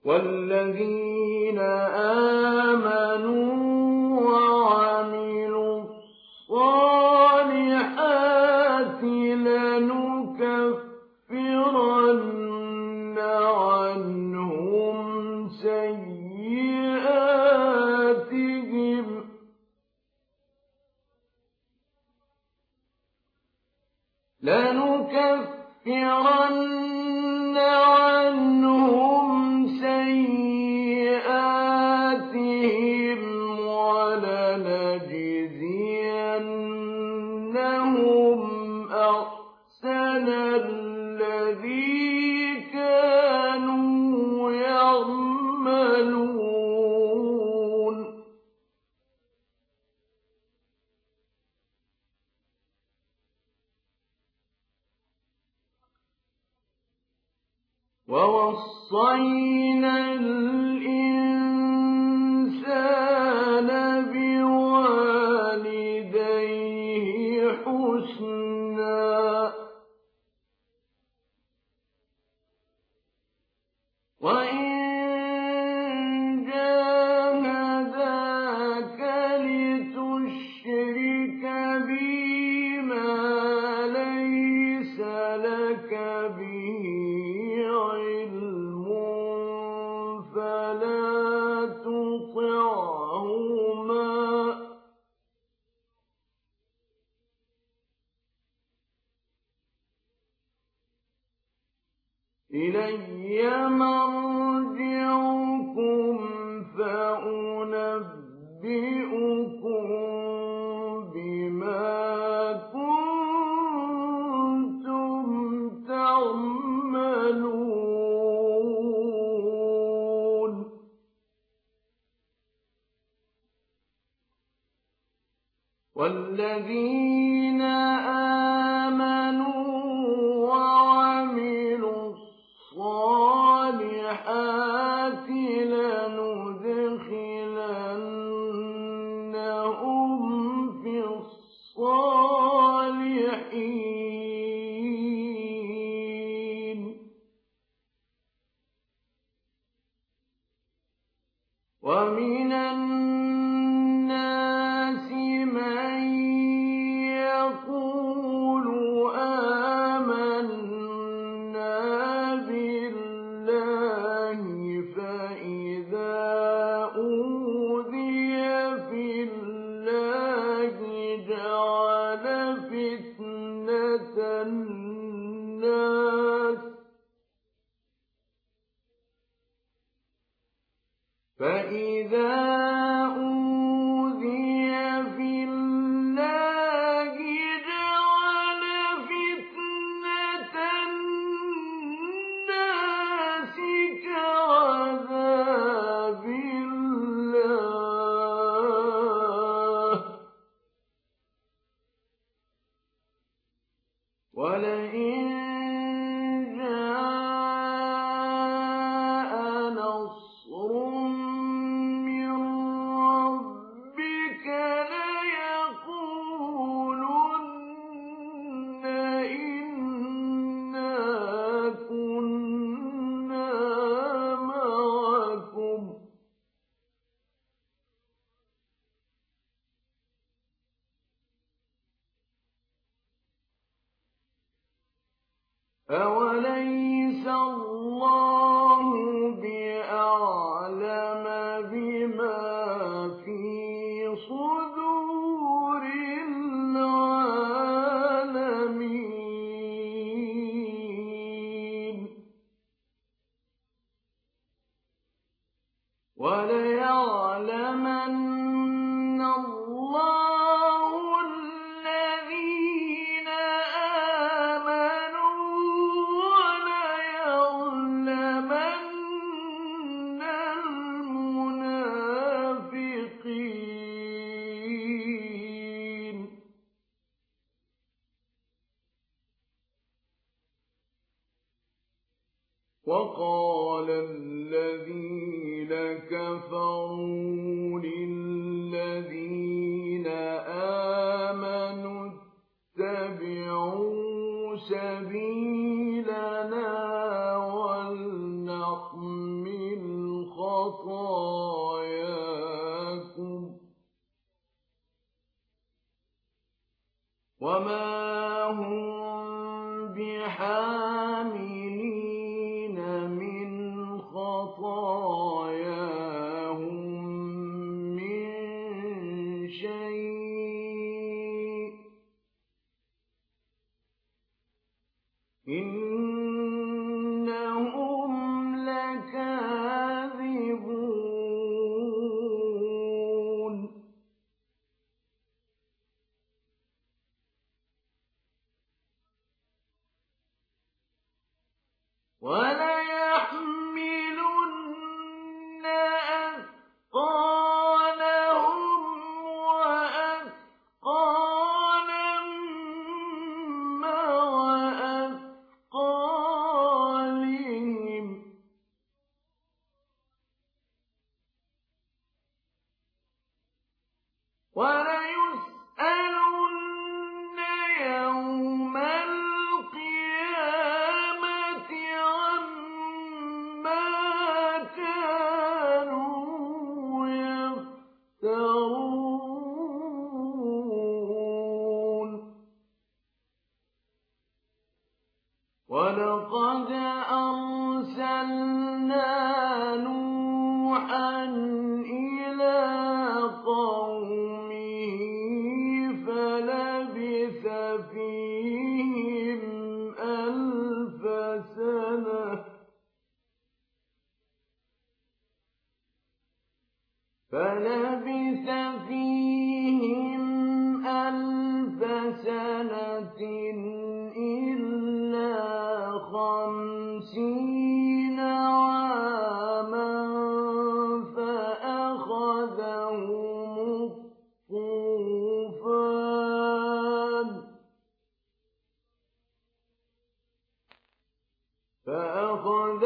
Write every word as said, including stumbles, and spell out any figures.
والذين آمنوا وعملوا الصالحات لنكفرن عنهم سيئاتهم لنكفرن عنهم سيئاتهم ولنجزينهم أحسن الذي كانوا يعملون ووصينا الإنسان بوالديه حسنا وإن جاهداك لتشرك بي ما ليس لك به علم فلا تطعهما إلي مرجعكم فأنبئكم بما كنتم تعملون والذين آمنوا وعملوا الصالحات لندخلنهم في الصالحين ومن الناس من يقول آمنا بالله فإذا أوذي في الله جعل فتنة الناس فإذا أوذي في الله جعل فتنة الناس كعذاب الله ولئن جاء نصر من ربك ليقولن إنا كنا معكم أوليس الله بأعلم بما في صدور العالمين وليعلمن الله الذين آمنوا وليعلمن المنافقين وقال الذين كفروا للذين آمنوا اتبعوا سبيلنا ولنحمل حاملين من خطاياهم من شيء إنهم لكاذبون وليحملن أثقالهم وأثقالا مع أثقالهم وليسألن يوم القيامة عما كانوا يفترون ولقد أرسلنا نوحا إلى قومه فلبث فيهم ألف سنة فلبث فيهم ألف سنة إلا خمسين عاما فأخذهم الطوفان فأخذهم